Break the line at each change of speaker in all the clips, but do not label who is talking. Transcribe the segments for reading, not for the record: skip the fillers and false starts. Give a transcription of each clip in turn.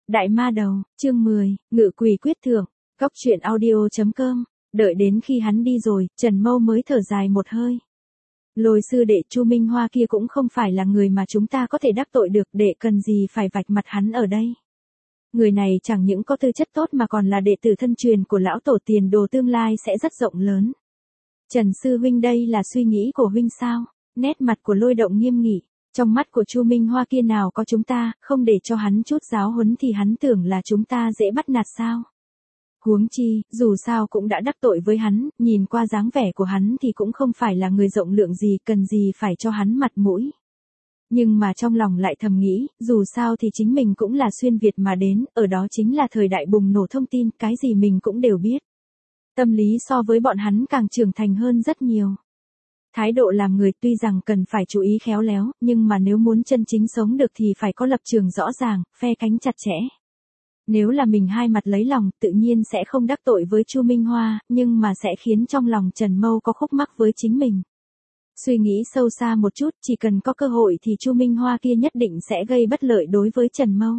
Đại ma đầu, chương 10, ngự quỷ quyết thượng, góc truyện audio.com, đợi đến khi hắn đi rồi, Trần Mâu mới thở dài một hơi. Lôi sư đệ Chu Minh Hoa kia cũng không phải là người mà chúng ta có thể đắc tội được, đệ cần gì phải vạch mặt hắn ở đây. Người này chẳng những có tư chất tốt mà còn là đệ tử thân truyền của lão tổ, tiền đồ tương lai sẽ rất rộng lớn. Trần sư huynh, đây là suy nghĩ của huynh sao? Nét mặt của Lôi Động nghiêm nghị. Trong mắt của Chu Minh Hoa kia nào có chúng ta, không để cho hắn chút giáo huấn thì hắn tưởng là chúng ta dễ bắt nạt sao? Huống chi, dù sao cũng đã đắc tội với hắn, nhìn qua dáng vẻ của hắn thì cũng không phải là người rộng lượng gì, cần gì phải cho hắn mặt mũi. Nhưng mà trong lòng lại thầm nghĩ, dù sao thì chính mình cũng là xuyên Việt mà đến, ở đó chính là thời đại bùng nổ thông tin, cái gì mình cũng đều biết. Tâm lý so với bọn hắn càng trưởng thành hơn rất nhiều. Thái độ làm người tuy rằng cần phải chú ý khéo léo, nhưng mà nếu muốn chân chính sống được thì phải có lập trường rõ ràng, phe cánh chặt chẽ. Nếu là mình hai mặt lấy lòng, tự nhiên sẽ không đắc tội với Chu Minh Hoa, nhưng mà sẽ khiến trong lòng Trần Mâu có khúc mắc với chính mình. Suy nghĩ sâu xa một chút, chỉ cần có cơ hội thì Chu Minh Hoa kia nhất định sẽ gây bất lợi đối với Trần Mâu.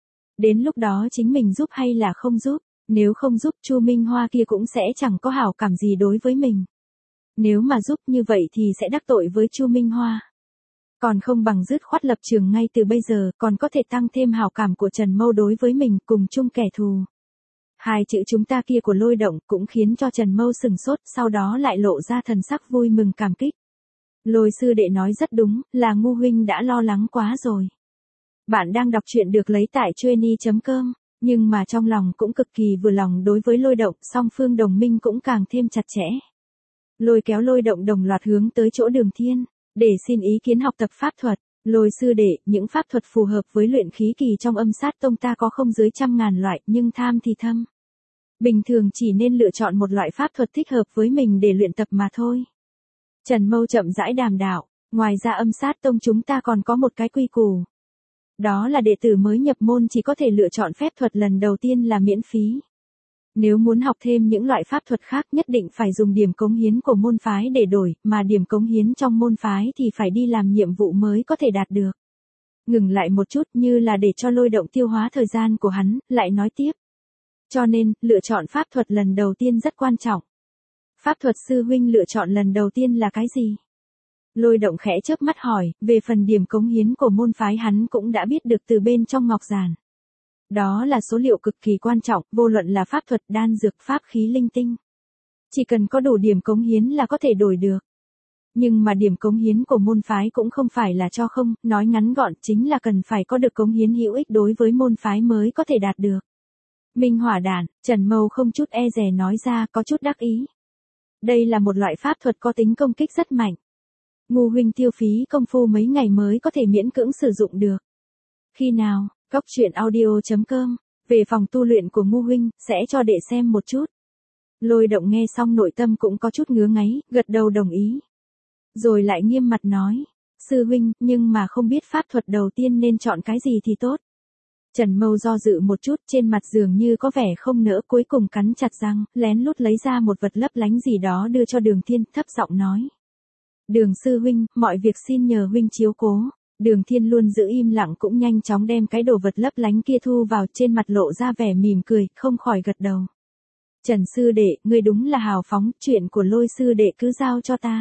Đến lúc đó chính mình giúp hay là không giúp, nếu không giúp Chu Minh Hoa kia cũng sẽ chẳng có hảo cảm gì đối với mình. Nếu mà giúp như vậy thì sẽ đắc tội với Chu Minh Hoa. Còn không bằng dứt khoát lập trường ngay từ bây giờ, còn có thể tăng thêm hảo cảm của Trần Mâu đối với mình, cùng chung kẻ thù. Hai chữ chúng ta kia của Lôi Động cũng khiến cho Trần Mâu sừng sốt, sau đó lại lộ ra thần sắc vui mừng cảm kích. Lôi sư đệ nói rất đúng, là ngu huynh đã lo lắng quá rồi. Bạn đang đọc truyện được lấy tại Chueny.com, nhưng mà trong lòng cũng cực kỳ vừa lòng đối với Lôi Động, song phương đồng minh cũng càng thêm chặt chẽ. Lôi kéo Lôi Động đồng loạt hướng tới chỗ Đường Thiên, để xin ý kiến học tập pháp thuật. Lôi sư đệ, những pháp thuật phù hợp với luyện khí kỳ trong Âm Sát Tông ta có không dưới 100.000 loại, nhưng tham thì thâm. Bình thường chỉ nên lựa chọn một loại pháp thuật thích hợp với mình để luyện tập mà thôi. Trần Mâu chậm rãi đàm đạo, ngoài ra Âm Sát Tông chúng ta còn có một cái quy củ. Đó là đệ tử mới nhập môn chỉ có thể lựa chọn phép thuật lần đầu tiên là miễn phí. Nếu muốn học thêm những loại pháp thuật khác nhất định phải dùng điểm cống hiến của môn phái để đổi, mà điểm cống hiến trong môn phái thì phải đi làm nhiệm vụ mới có thể đạt được. Ngừng lại một chút như là để cho Lôi Động tiêu hóa thời gian của hắn, lại nói tiếp. Cho nên, lựa chọn pháp thuật lần đầu tiên rất quan trọng. Pháp thuật sư huynh lựa chọn lần đầu tiên là cái gì? Lôi Động khẽ chớp mắt hỏi, về phần điểm cống hiến của môn phái hắn cũng đã biết được từ bên trong ngọc giản. Đó là số liệu cực kỳ quan trọng, vô luận là pháp thuật, đan dược, pháp khí linh tinh. Chỉ cần có đủ điểm cống hiến là có thể đổi được. Nhưng mà điểm cống hiến của môn phái cũng không phải là cho không, nói ngắn gọn chính là cần phải có được cống hiến hữu ích đối với môn phái mới có thể đạt được. Minh Hỏa Đản, Trần Mâu không chút e dè nói ra, có chút đắc ý. Đây là một loại pháp thuật có tính công kích rất mạnh. Ngu huynh tiêu phí công phu mấy ngày mới có thể miễn cưỡng sử dụng được. Khi nào? Góc truyện audio.com, về phòng tu luyện của ngu huynh, sẽ cho đệ xem một chút. Lôi Động nghe xong nội tâm cũng có chút ngứa ngáy, gật đầu đồng ý. Rồi lại nghiêm mặt nói, sư huynh, nhưng mà không biết pháp thuật đầu tiên nên chọn cái gì thì tốt. Trần Mâu do dự một chút, trên mặt dường như có vẻ không nỡ, cuối cùng cắn chặt răng, lén lút lấy ra một vật lấp lánh gì đó đưa cho Đường Thiên, thấp giọng nói. Đường sư huynh, mọi việc xin nhờ huynh chiếu cố. Đường Thiên luôn giữ im lặng cũng nhanh chóng đem cái đồ vật lấp lánh kia thu vào, trên mặt lộ ra vẻ mỉm cười, không khỏi gật đầu. Trần sư đệ, ngươi đúng là hào phóng, chuyện của Lôi sư đệ cứ giao cho ta.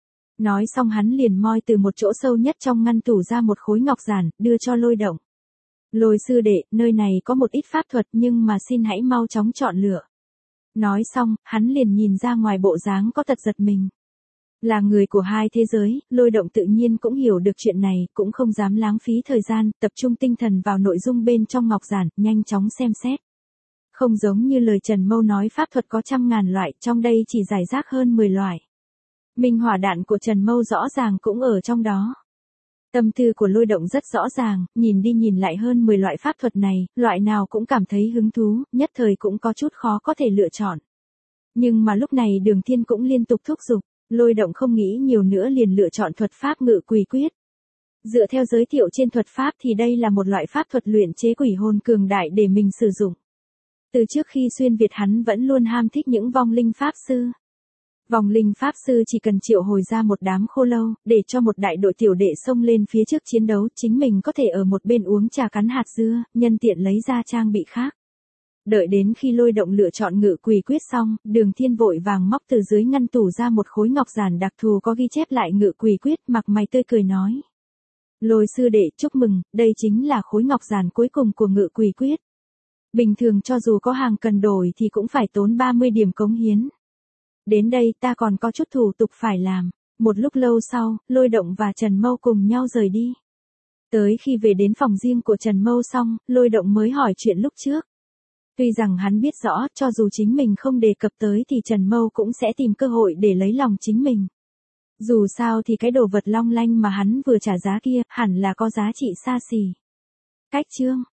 Nói xong hắn liền moi từ một chỗ sâu nhất trong ngăn tủ ra một khối ngọc giản, đưa cho Lôi Động. Lôi sư đệ, nơi này có một ít pháp thuật nhưng mà xin hãy mau chóng chọn lựa. Nói xong, hắn liền nhìn ra ngoài bộ dáng có tật giật mình. Là người của hai thế giới, Lôi Động tự nhiên cũng hiểu được chuyện này, cũng không dám lãng phí thời gian, tập trung tinh thần vào nội dung bên trong ngọc giản, nhanh chóng xem xét. Không giống như lời Trần Mâu nói pháp thuật có 100.000 loại, trong đây chỉ giải rác hơn 10 loại. Minh Hỏa Đản của Trần Mâu rõ ràng cũng ở trong đó. Tâm tư của Lôi Động rất rõ ràng, nhìn đi nhìn lại hơn 10 loại pháp thuật này, loại nào cũng cảm thấy hứng thú, nhất thời cũng có chút khó có thể lựa chọn. Nhưng mà lúc này Đường Thiên cũng liên tục thúc giục. Lôi Động không nghĩ nhiều nữa liền lựa chọn thuật pháp ngự quỷ quyết. Dựa theo giới thiệu trên thuật pháp thì đây là một loại pháp thuật luyện chế quỷ hồn cường đại để mình sử dụng. Từ trước khi xuyên Việt hắn vẫn luôn ham thích những vong linh pháp sư. Vòng linh pháp sư chỉ cần triệu hồi ra một đám khô lâu, để cho một đại đội tiểu đệ xông lên phía trước chiến đấu, chính mình có thể ở một bên uống trà cắn hạt dưa, nhân tiện lấy ra trang bị khác. Đợi đến khi Lôi Động lựa chọn ngự quỷ quyết xong, Đường Thiên vội vàng móc từ dưới ngăn tủ ra một khối ngọc giản đặc thù có ghi chép lại ngự quỷ quyết, mặt mày tươi cười nói. Lôi sư đệ chúc mừng, đây chính là khối ngọc giản cuối cùng của ngự quỷ quyết. Bình thường cho dù có hàng cần đổi thì cũng phải tốn 30 điểm cống hiến. Đến đây ta còn có chút thủ tục phải làm. Một lúc lâu sau, Lôi Động và Trần Mâu cùng nhau rời đi. Tới khi về đến phòng riêng của Trần Mâu xong, Lôi Động mới hỏi chuyện lúc trước. Tuy rằng hắn biết rõ, cho dù chính mình không đề cập tới thì Trần Mâu cũng sẽ tìm cơ hội để lấy lòng chính mình. Dù sao thì cái đồ vật long lanh mà hắn vừa trả giá kia, hẳn là có giá trị xa xỉ. Cách chương